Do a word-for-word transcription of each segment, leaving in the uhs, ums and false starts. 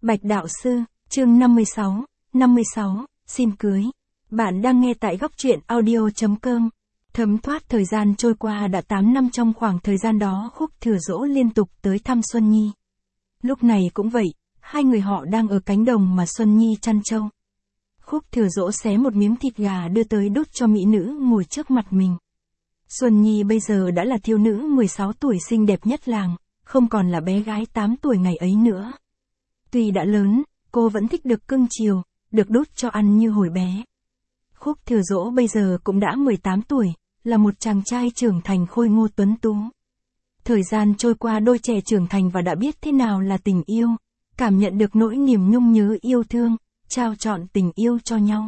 Bạch đạo sư, chương năm mươi sáu, năm mươi sáu, xin cưới. Bạn đang nghe tại góc truyện audio chấm com. Thấm thoát thời gian trôi qua đã tám năm, trong khoảng thời gian đó Khúc Thừa Dỗ liên tục tới thăm Xuân Nhi. Lúc này cũng vậy, hai người họ đang ở cánh đồng mà Xuân Nhi chăn trâu. Khúc Thừa Dỗ xé một miếng thịt gà đưa tới đút cho mỹ nữ ngồi trước mặt mình. Xuân Nhi bây giờ đã là thiếu nữ mười sáu tuổi xinh đẹp nhất làng, không còn là bé gái tám tuổi ngày ấy nữa. Tuy đã lớn, cô vẫn thích được cưng chiều, được đút cho ăn như hồi bé. Khúc Thừa Dỗ bây giờ cũng đã mười tám tuổi, là một chàng trai trưởng thành khôi ngô tuấn tú. Thời gian trôi qua, đôi trẻ trưởng thành và đã biết thế nào là tình yêu, cảm nhận được nỗi niềm nhung nhớ yêu thương, trao trọn tình yêu cho nhau.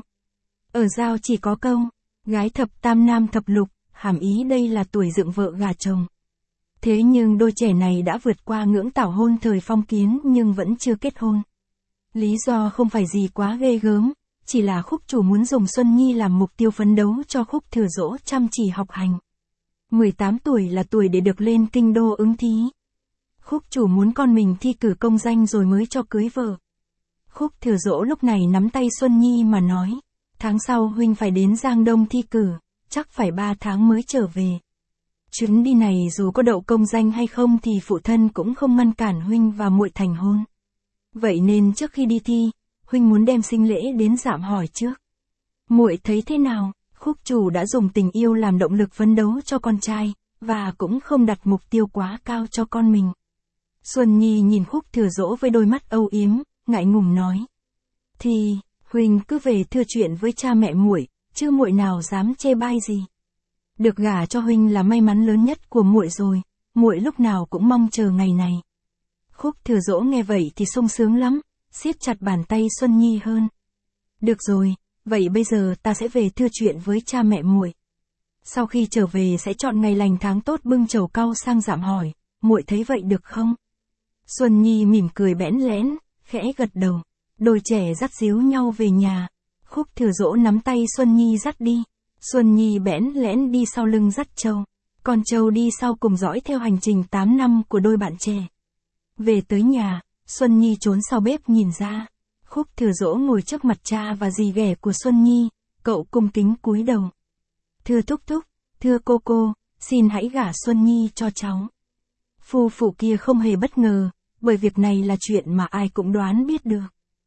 Ở Dao chỉ có câu, gái thập tam nam thập lục, hàm ý đây là tuổi dựng vợ gả chồng. Thế nhưng đôi trẻ này đã vượt qua ngưỡng tảo hôn thời phong kiến nhưng vẫn chưa kết hôn. Lý do không phải gì quá ghê gớm, chỉ là khúc chủ muốn dùng Xuân Nhi làm mục tiêu phấn đấu cho Khúc Thừa Dỗ chăm chỉ học hành. mười tám tuổi là tuổi để được lên kinh đô ứng thí. Khúc chủ muốn con mình thi cử công danh rồi mới cho cưới vợ. Khúc Thừa Dỗ lúc này nắm tay Xuân Nhi mà nói, tháng sau huynh phải đến Giang Đông thi cử, chắc phải ba tháng mới trở về. Chuyến đi này dù có đậu công danh hay không thì phụ thân cũng không ngăn cản huynh và muội thành hôn. Vậy nên trước khi đi thi, huynh muốn đem sinh lễ đến dạm hỏi trước. Muội thấy thế nào? Khúc chủ đã dùng tình yêu làm động lực phấn đấu cho con trai, và cũng không đặt mục tiêu quá cao cho con mình. Xuân Nhi nhìn Khúc Thừa Dỗ với đôi mắt âu yếm, ngại ngùng nói: "Thì, huynh cứ về thưa chuyện với cha mẹ muội, chứ muội nào dám chê bai gì. Được gả cho huynh là may mắn lớn nhất của muội rồi, muội lúc nào cũng mong chờ ngày này." Khúc Thừa Dỗ nghe vậy thì sung sướng lắm, siết chặt bàn tay Xuân Nhi hơn. "Được rồi, vậy bây giờ ta sẽ về thưa chuyện với cha mẹ muội. Sau khi trở về sẽ chọn ngày lành tháng tốt bưng trầu cau sang dạm hỏi, muội thấy vậy được không?" Xuân Nhi mỉm cười bẽn lẽn, khẽ gật đầu. Đôi trẻ dắt díu nhau về nhà. Khúc Thừa Dỗ nắm tay Xuân Nhi dắt đi. Xuân Nhi bẽn lẽn đi sau lưng dắt trâu. Con trâu đi sau cùng dõi theo hành trình tám năm của đôi bạn trẻ. Về tới nhà, Xuân Nhi trốn sau bếp nhìn ra. Khúc Thừa Dỗ ngồi trước mặt cha và dì ghẻ của Xuân Nhi, cậu cung kính cúi đầu. "Thưa thúc thúc, thưa cô cô, xin hãy gả Xuân Nhi cho cháu." Phu phụ kia không hề bất ngờ, bởi việc này là chuyện mà ai cũng đoán biết được.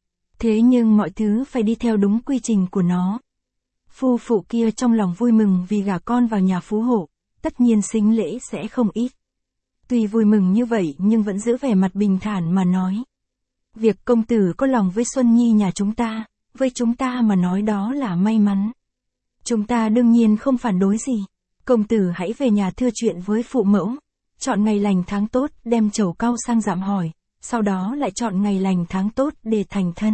Thế nhưng mọi thứ phải đi theo đúng quy trình của nó. Phu phụ kia trong lòng vui mừng vì gả con vào nhà phú hộ, tất nhiên sính lễ sẽ không ít. Tuy vui mừng như vậy nhưng vẫn giữ vẻ mặt bình thản mà nói: "Việc công tử có lòng với Xuân Nhi nhà chúng ta, với chúng ta mà nói đó là may mắn. Chúng ta đương nhiên không phản đối gì. Công tử hãy về nhà thưa chuyện với phụ mẫu, chọn ngày lành tháng tốt đem trầu cau sang dạm hỏi, sau đó lại chọn ngày lành tháng tốt để thành thân.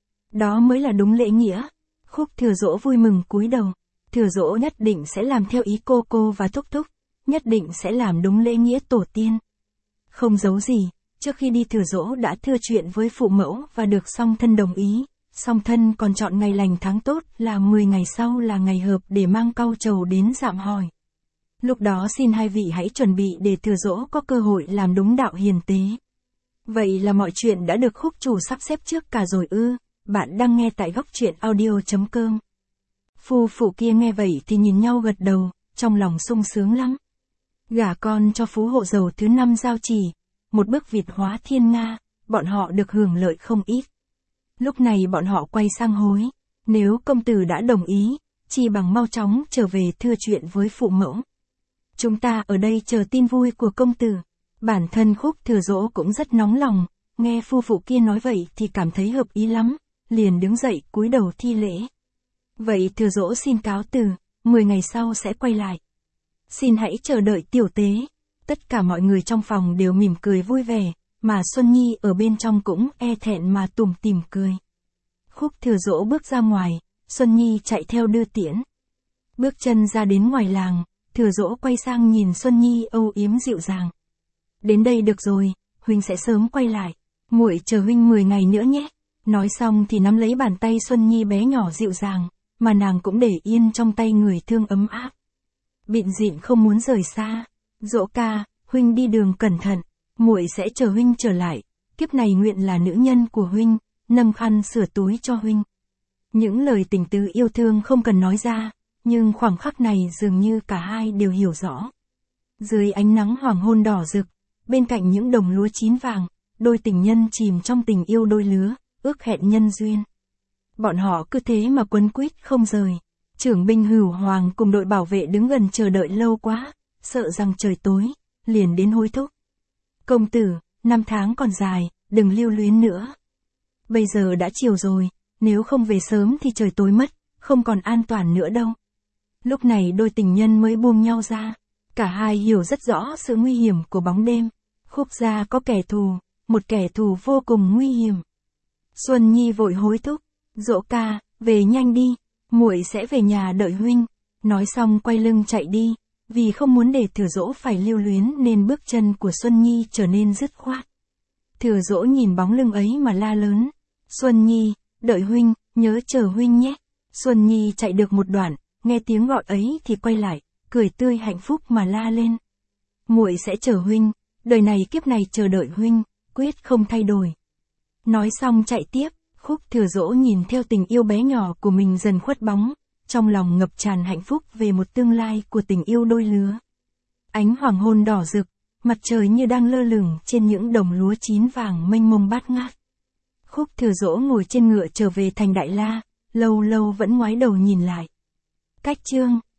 Đó mới là đúng lễ nghĩa." Khúc Thừa Dỗ vui mừng cúi đầu. Thừa Dỗ nhất định sẽ làm theo ý cô cô và thúc thúc, nhất định sẽ làm đúng lễ nghĩa tổ tiên. Không giấu gì, trước khi đi Thừa Dỗ đã thưa chuyện với phụ mẫu và được song thân đồng ý. Song thân còn chọn ngày lành tháng tốt là mười ngày sau là ngày hợp để mang cau trầu đến dạm hỏi. Lúc đó xin hai vị hãy chuẩn bị để Thừa Dỗ có cơ hội làm đúng đạo hiền tế. Vậy là mọi chuyện đã được khúc chủ sắp xếp trước cả rồi ư? Bạn đang nghe tại góc truyện audio chấm com. Phu phụ kia nghe vậy thì nhìn nhau gật đầu, trong lòng sung sướng lắm. Gả con cho phú hộ giàu thứ năm Dao Chỉ, một bước Việt hóa thiên nga, bọn họ được hưởng lợi không ít. Lúc này bọn họ quay sang hối, nếu công tử đã đồng ý, chỉ bằng mau chóng trở về thưa chuyện với phụ mẫu. Chúng ta ở đây chờ tin vui của công tử. Bản thân Khúc Thừa Dỗ cũng rất nóng lòng, nghe phu phụ kia nói vậy thì cảm thấy hợp ý lắm, liền đứng dậy cúi đầu thi lễ. "Vậy Thừa Dỗ xin cáo từ, mười ngày sau sẽ quay lại. Xin hãy chờ đợi tiểu tế." Tất cả mọi người trong phòng đều mỉm cười vui vẻ, mà Xuân Nhi ở bên trong cũng e thẹn mà tủm tỉm cười. Khúc Thừa Dỗ bước ra ngoài, Xuân Nhi chạy theo đưa tiễn. Bước chân ra đến ngoài làng, Thừa Dỗ quay sang nhìn Xuân Nhi âu yếm dịu dàng. "Đến đây được rồi, huynh sẽ sớm quay lại. Muội chờ huynh mười ngày nữa nhé." Nói xong thì nắm lấy bàn tay Xuân Nhi bé nhỏ dịu dàng, mà nàng cũng để yên trong tay người thương ấm áp. Bịn dịn không muốn rời xa. "Dỗ ca, huynh đi đường cẩn thận, muội sẽ chờ huynh trở lại." kiếp này nguyện là nữ nhân của huynh, nâng khăn sửa túi cho huynh. Những lời tình tứ yêu thương không cần nói ra, nhưng khoảnh khắc này dường như cả hai đều hiểu rõ. Dưới ánh nắng hoàng hôn đỏ rực, bên cạnh những đồng lúa chín vàng, đôi tình nhân chìm trong tình yêu đôi lứa, ước hẹn nhân duyên. Bọn họ cứ thế mà quấn quýt không rời. Trưởng binh Hửu Hoàng cùng đội bảo vệ đứng gần chờ đợi lâu quá, sợ rằng trời tối, liền đến hối thúc. Công tử, năm tháng còn dài, đừng lưu luyến nữa. Bây giờ đã chiều rồi, nếu không về sớm thì trời tối mất, không còn an toàn nữa đâu. Lúc này đôi tình nhân mới buông nhau ra. Cả hai hiểu rất rõ sự nguy hiểm của bóng đêm. Khúc gia có kẻ thù, một kẻ thù vô cùng nguy hiểm. Xuân Nhi vội hối thúc, Dỗ ca, về nhanh đi, muội sẽ về nhà đợi huynh. Nói xong quay lưng chạy đi, vì không muốn để Thừa Dỗ phải lưu luyến nên bước chân của Xuân Nhi trở nên dứt khoát. Thừa Dỗ nhìn bóng lưng ấy mà la lớn, Xuân Nhi, đợi huynh, nhớ chờ huynh nhé. Xuân Nhi chạy được một đoạn, nghe tiếng gọi ấy thì quay lại, cười tươi hạnh phúc mà la lên. Muội sẽ chờ huynh, đời này kiếp này chờ đợi huynh, quyết không thay đổi. Nói xong chạy tiếp, Khúc Thừa Dỗ nhìn theo tình yêu bé nhỏ của mình dần khuất bóng, trong lòng ngập tràn hạnh phúc về một tương lai của tình yêu đôi lứa. Ánh hoàng hôn đỏ rực, mặt trời như đang lơ lửng trên những đồng lúa chín vàng mênh mông bát ngát. Khúc Thừa Dỗ ngồi trên ngựa trở về thành Đại La, lâu lâu vẫn ngoái đầu nhìn lại. Cách chương